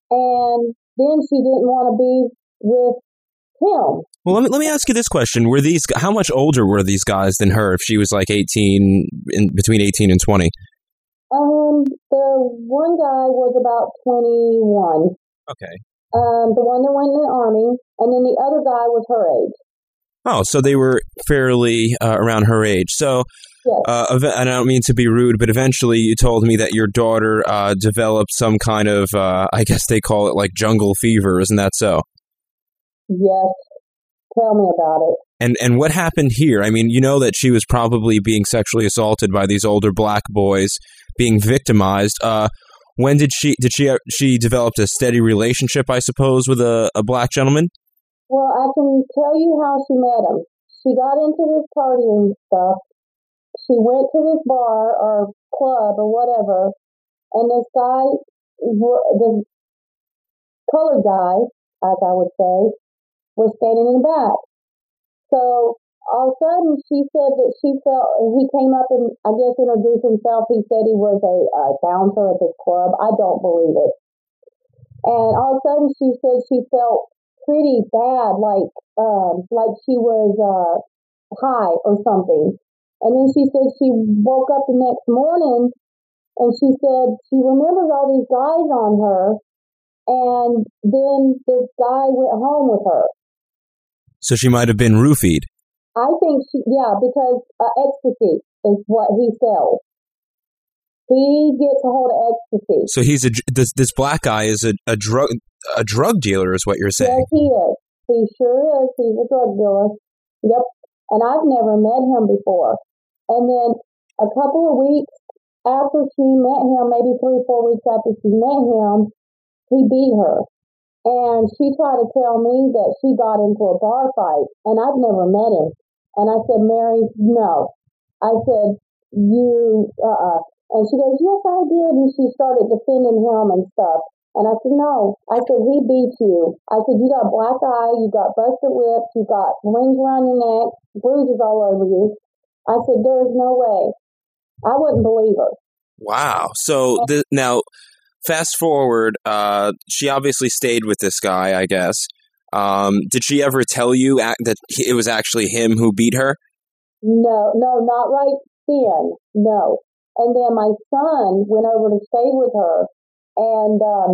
and then she didn't want to be with him. Well, let me let me ask you this question: Were these how much older were these guys than her? If she was like eighteen, in between eighteen and twenty. Um, the one guy was about twenty-one. Okay. Um, the one that went in the army, and then the other guy was her age. Oh, so they were fairly uh, around her age. So, yes. uh, ev- and I don't mean to be rude, but eventually you told me that your daughter uh, developed some kind of, uh, I guess they call it like jungle fever. Isn't that so? Yes. Tell me about it. And and what happened here? I mean, you know that she was probably being sexually assaulted by these older black boys, being victimized. Uh, when did she did she she developed a steady relationship, I suppose, with a, a black gentleman? Well, I can tell you how she met him. She got into this partying stuff. She went to this bar or club or whatever, and this guy, the colored guy, as I would say, was standing in the back. So all of a sudden, she said that she felt, he came up and I guess introduced himself. He said he was a, a bouncer at this club. I don't believe it. And all of a sudden, she said she felt pretty bad, like um, like she was uh, high or something. And then she said she woke up the next morning and she said she remembers all these guys on her. And then this guy went home with her. So she might have been roofied. I think she, yeah, because uh, ecstasy is what he sells. He gets a hold of ecstasy. So he's a this this black guy is a, a drug a drug dealer, is what you're saying? Yes, he is. He sure is. He's a drug dealer. Yep. And I've never met him before. And then a couple of weeks after she met him, maybe three, four weeks after she met him, he beat her. And she tried to tell me that she got into a bar fight, and I've never met him. And I said, Mary, no. I said, you, uh-uh. And she goes, yes, I did. And she started defending him and stuff. And I said, no. I said, he beat you. I said, you got black eye, you got busted lips, you got rings around your neck, bruises all over you. I said, there is no way. I wouldn't believe her. Wow. So th- now... Fast forward, uh, she obviously stayed with this guy, I guess. Um, did she ever tell you ac- that it was actually him who beat her? No, no, not right then, no. And then my son went over to stay with her, and um,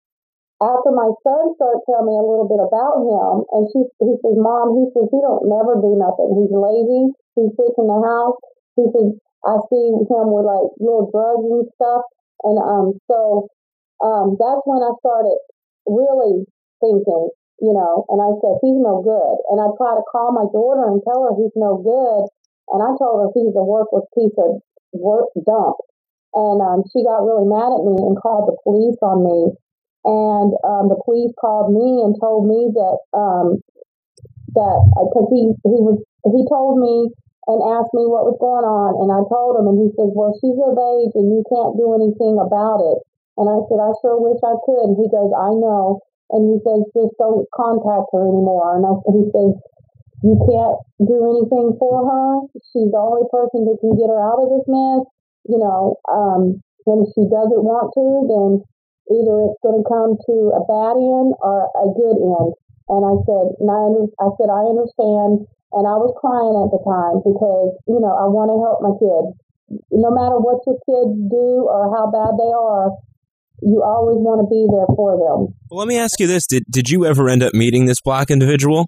after my son started telling me a little bit about him, and she, he says, Mom, he says, he don't never do nothing. He's lazy, he sits in the house. He says, I see him with like little drugs and stuff, and um, so... Um, that's when I started really thinking, you know, and I said, he's no good. And I tried to call my daughter and tell her he's no good. And I told her he's a worthless piece of work dump. And um, she got really mad at me and called the police on me. And um, the police called me and told me that, um, that, because he, he was, he told me and asked me what was going on. And I told him, and he says, well, she's of age and you can't do anything about it. And I said, I sure wish I could. And he goes, I know. And he says, just don't contact her anymore. And I, he says, you can't do anything for her. She's the only person that can get her out of this mess. You know, um, when she doesn't want to, then either it's going to come to a bad end or a good end. And I said, and I, under, I said, I understand. And I was crying at the time because, you know, I want to help my kids. No matter what your kids do or how bad they are, you always want to be there for them. Well, let me ask you this. Did did you ever end up meeting this black individual?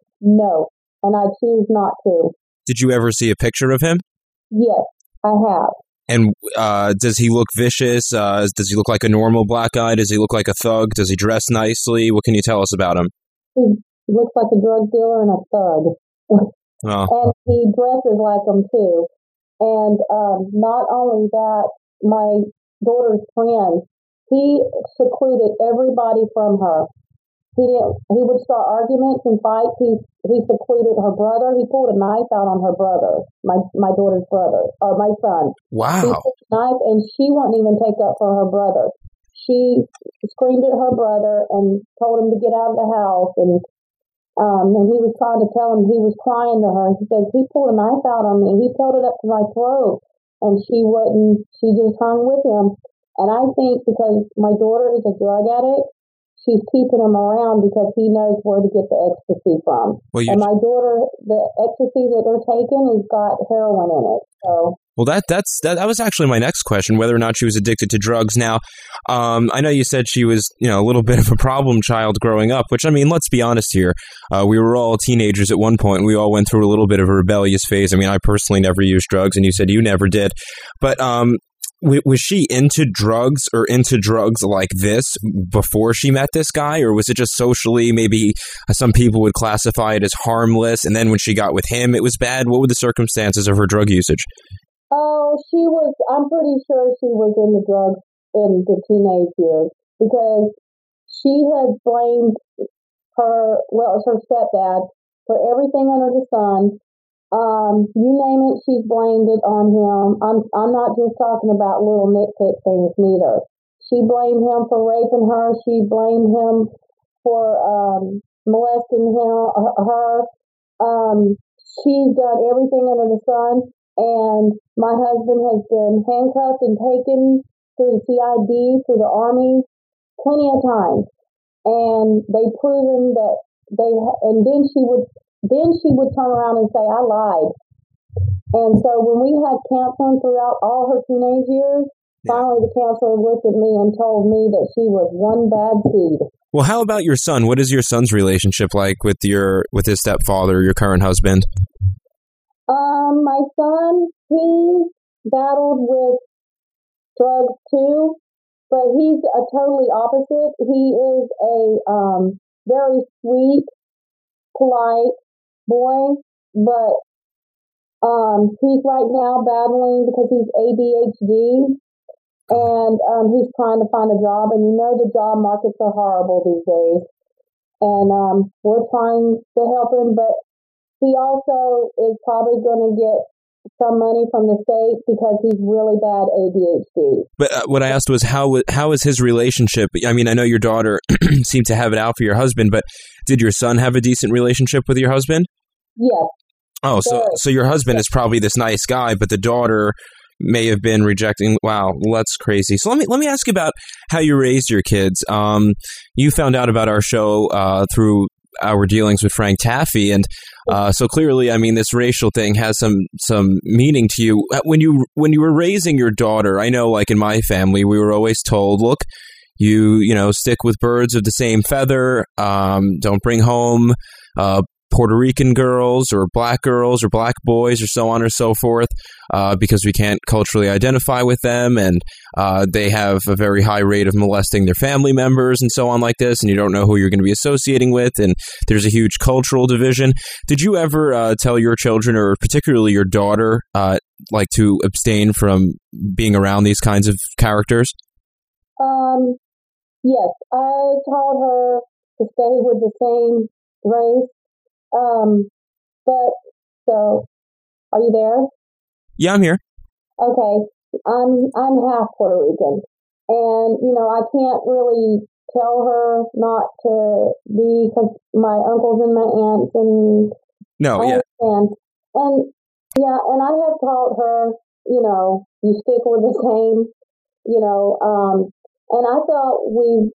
No, and I choose not to. Did you ever see a picture of him? Yes, I have. And uh, does he look vicious? Uh, does he look like a normal black guy? Does he look like a thug? Does he dress nicely? What can you tell us about him? He looks like a drug dealer and a thug. Oh. And he dresses like them, too. And um, not only that, my daughter's friend, he secluded everybody from her. He didn't. He would start arguments and fights. He he secluded her brother. He pulled a knife out on her brother, my my daughter's brother, or my son. Wow. He pulled a knife, and she wouldn't even take up for her brother. She screamed at her brother and told him to get out of the house. And um, and he was trying to tell him. He was crying to her. He said, he pulled a knife out on me. He held it up to my throat, and she wouldn't. She just hung with him. And I think because my daughter is a drug addict, she's keeping him around because he knows where to get the ecstasy from. Well, you, and my daughter, the ecstasy that they're taking has got heroin in it. So. Well, that that's that, that was actually my next question, whether or not she was addicted to drugs. Now, um, I know you said she was, you know, a little bit of a problem child growing up, which, I mean, let's be honest here. Uh, we were all teenagers at one point, and we all went through a little bit of a rebellious phase. I mean, I personally never used drugs, and you said you never did. But um, w- was she into drugs or into drugs like this before she met this guy? Or was it just socially, maybe some people would classify it as harmless, and then when she got with him, it was bad? What were the circumstances of her drug usage? Oh, she was, I'm pretty sure she was in the drugs in the teenage years because she had blamed her, well, it's her stepdad for everything under the sun. Um, you name it, she's blamed it on him. I'm, I'm not just talking about little nitpick things neither. She blamed him for raping her. She blamed him for um, molesting him, her. Um, she's done everything under the sun. And my husband has been handcuffed and taken through the C I D, through the Army, plenty of times. And they've proven that they, and then she would, then she would turn around and say, I lied. And so when we had counseling throughout all her teenage years, yeah. Finally the counselor looked at me and told me that she was one bad seed. Well, how about your son? What is your son's relationship like with your, with his stepfather, your current husband? Um, my son, he battled with drugs too, but he's a totally opposite. He is a um, very sweet, polite boy, but um, he's right now battling because he's A D H D, and um, he's trying to find a job. And you know the job markets are horrible these days, and um, we're trying to help him, but he also is probably going to get some money from the state because he's really bad A D H D. But uh, what I asked was, how how is his relationship? I mean, I know your daughter seemed to have it out for your husband, but did your son have a decent relationship with your husband? Yes. Oh, so Very. so your husband is probably this nice guy, but the daughter may have been rejecting. Wow, that's crazy. So let me let me ask you about how you raised your kids. Um, you found out about our show uh, through our dealings with Frank Taffy, and uh, so clearly, I mean, this racial thing has some some meaning to you. When you when you were raising your daughter, I know, like in my family, we were always told, look, you you know, stick with birds of the same feather. Um, don't bring home uh, Puerto Rican girls or black girls or black boys or so on or so forth, uh, because we can't culturally identify with them, and uh, they have a very high rate of molesting their family members and so on like this, and you don't know who you're going to be associating with, and there's a huge cultural division. Did you ever uh, tell your children, or particularly your daughter, uh, like to abstain from being around these kinds of characters? Um, yes, I told her to stay with the same race. Um, but, so, are you there? Yeah, I'm here. Okay, I'm, I'm half Puerto Rican, and, you know, I can't really tell her not to be, because my uncles and my aunts, and no, I yeah. understand. And, yeah, and I have taught her, you know, you stick with the same, you know, um, and I felt we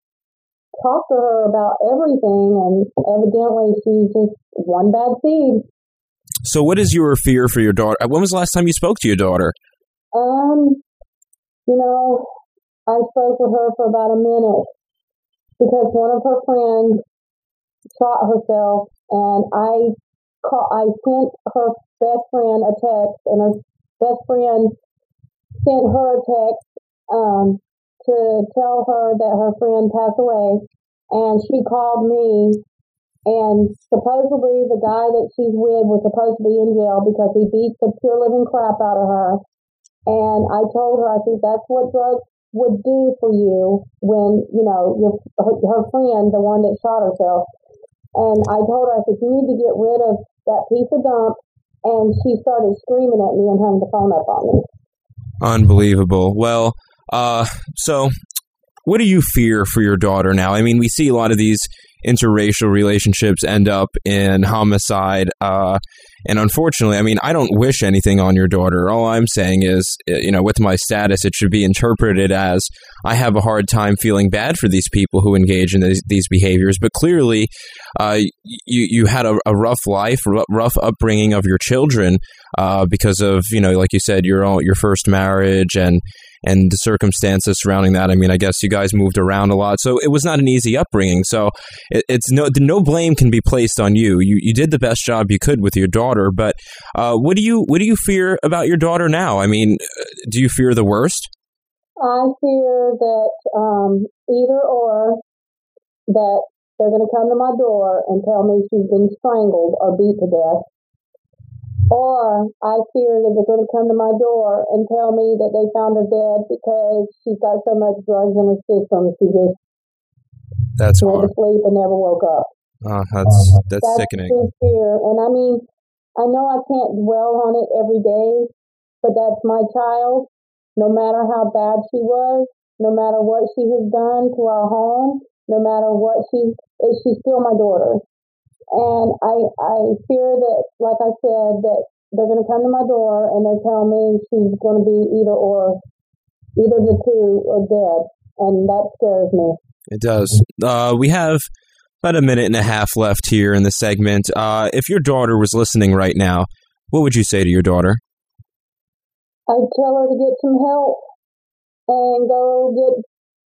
talked to her about everything, and evidently she's just one bad seed. So what is your fear for your daughter? When was the last time you spoke to your daughter? Um, you know, I spoke with her for about a minute because one of her friends shot herself, and I call, I sent her best friend a text, and her best friend sent her a text um, to tell her that her friend passed away, and she called me, and supposedly the guy that she's with was supposed to be in jail because he beat the pure living crap out of her. And I told her, I think that's what drugs would do for you when, you know, your her, her friend, the one that shot herself. And I told her, I said, you need to get rid of that piece of dump. And she started screaming at me and hung the phone up on me. Unbelievable. Well, uh, so what do you fear for your daughter now? I mean, we see a lot of these interracial relationships end up in homicide. Uh, and unfortunately, I mean, I don't wish anything on your daughter. All I'm saying is, you know, with my status, it should be interpreted as I have a hard time feeling bad for these people who engage in these, these behaviors. But clearly, uh, you you had a, a rough life, rough upbringing of your children uh, because of, you know, like you said, your own, your first marriage and and the circumstances surrounding that. I mean, I guess you guys moved around a lot, so it was not an easy upbringing. So it, it's no no blame can be placed on you. You you did the best job you could with your daughter, but uh, what do you what do you fear about your daughter now? I mean, do you fear the worst? I fear that um, either or that they're going to come to my door and tell me she's been strangled or beat to death. Or I fear that they're going to come to my door and tell me that they found her dead because she's got so much drugs in her system she just that's went hard. to sleep and never woke up. Oh, that's that's, that's sickening. That's fear. And I mean, I know I can't dwell on it every day, but that's my child. No matter how bad she was, no matter what she has done to our home, no matter what she is, she's still my daughter. And I I fear that, like I said, that they're going to come to my door and they're telling me she's going to be either or, either the two are dead, and that scares me. It does. Uh, we have about a minute and a half left here in the segment. Uh, if your daughter was listening right now, what would you say to your daughter? I'd tell her to get some help and go get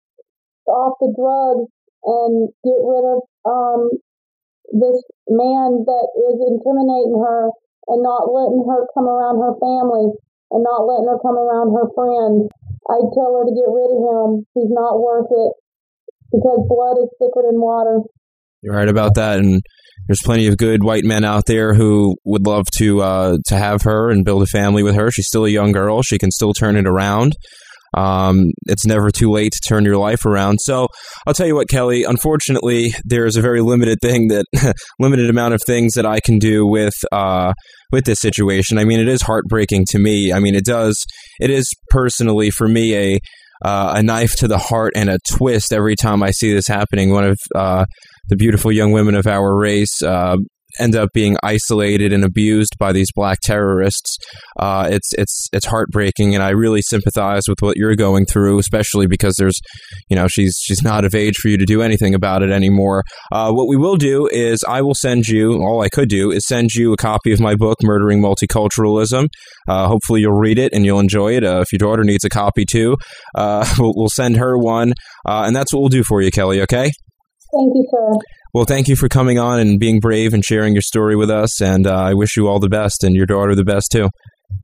off the drugs and get rid of um. this man that is intimidating her and not letting her come around her family and not letting her come around her friends. I'd tell her to get rid of him. He's not worth it because blood is thicker than water. You're right about that, and there's plenty of good white men out there who would love to uh, to have her and build a family with her. She's still a young girl. She can still turn it around. Um, it's never too late to turn your life around. So I'll tell you what, Kelly, unfortunately, there's a very limited thing that, limited amount of things that I can do with, uh, with this situation. I mean, it is heartbreaking to me. I mean, it does, it is personally for me a, uh, a knife to the heart and a twist every time I see this happening. One of, uh, the beautiful young women of our race, uh, end up being isolated and abused by these black terrorists. Uh, it's it's it's heartbreaking, and I really sympathize with what you're going through, especially because there's, you know, she's she's not of age for you to do anything about it anymore. Uh, what we will do is I will send you, all I could do is send you a copy of my book, Murdering Multiculturalism. Uh, hopefully you'll read it and you'll enjoy it. Uh, if your daughter needs a copy too, uh, we'll, we'll send her one, uh, and that's what we'll do for you, Kelly, okay? Thank you, sir. Well, thank you for coming on and being brave and sharing your story with us, and uh, I wish you all the best and your daughter the best, too.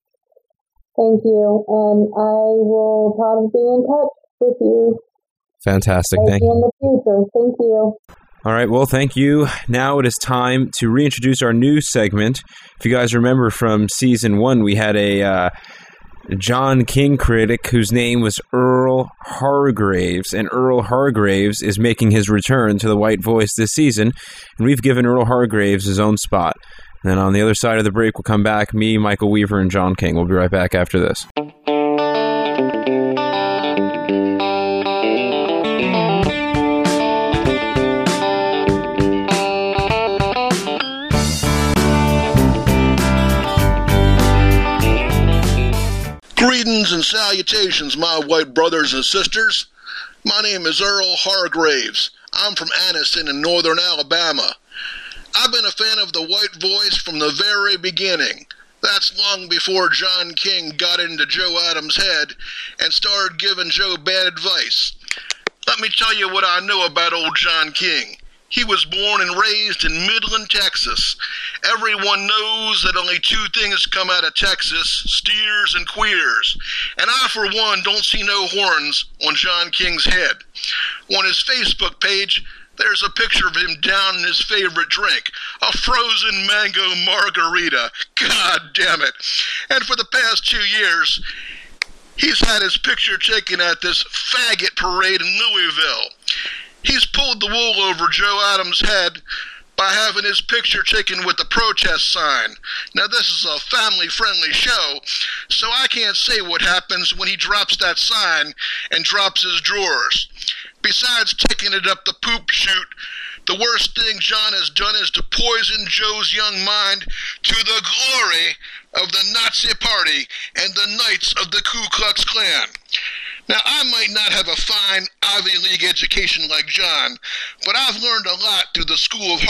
Thank you, and I will probably be in touch with you. Fantastic. Thank you. In the future. Thank you. All right, well, thank you. Now it is time to reintroduce our new segment. If you guys remember from Season one, we had a... Uh, John King critic whose name was Earl Hargraves, and Earl Hargraves is making his return to the White Voice this season, and we've given Earl Hargraves his own spot. And then on the other side of the break, we'll come back, me, Michael Weaver, and John King. We'll be right back after this. Greetings and salutations, my white brothers and sisters. My name is Earl Hargraves. I'm from Anniston in northern Alabama. I've been a fan of the White Voice from the very beginning. That's long before John King got into Joe Adams' head and started giving Joe bad advice. Let me tell you what I know about old John King. He was born and raised in Midland, Texas. Everyone knows that only two things come out of Texas, steers and queers. And I, for one, don't see no horns on John King's head. On his Facebook page, there's a picture of him downing his favorite drink, a frozen mango margarita. God damn it. And for the past two years, he's had his picture taken at this faggot parade in Louisville. He's pulled the wool over Joe Adams' head by having his picture taken with the protest sign. Now, this is a family-friendly show, so I can't say what happens when he drops that sign and drops his drawers. Besides taking it up the poop chute, the worst thing John has done is to poison Joe's young mind to the glory of the Nazi Party and the Knights of the Ku Klux Klan. Now, I might not have a fine Ivy League education like John, but I've learned a lot through the School of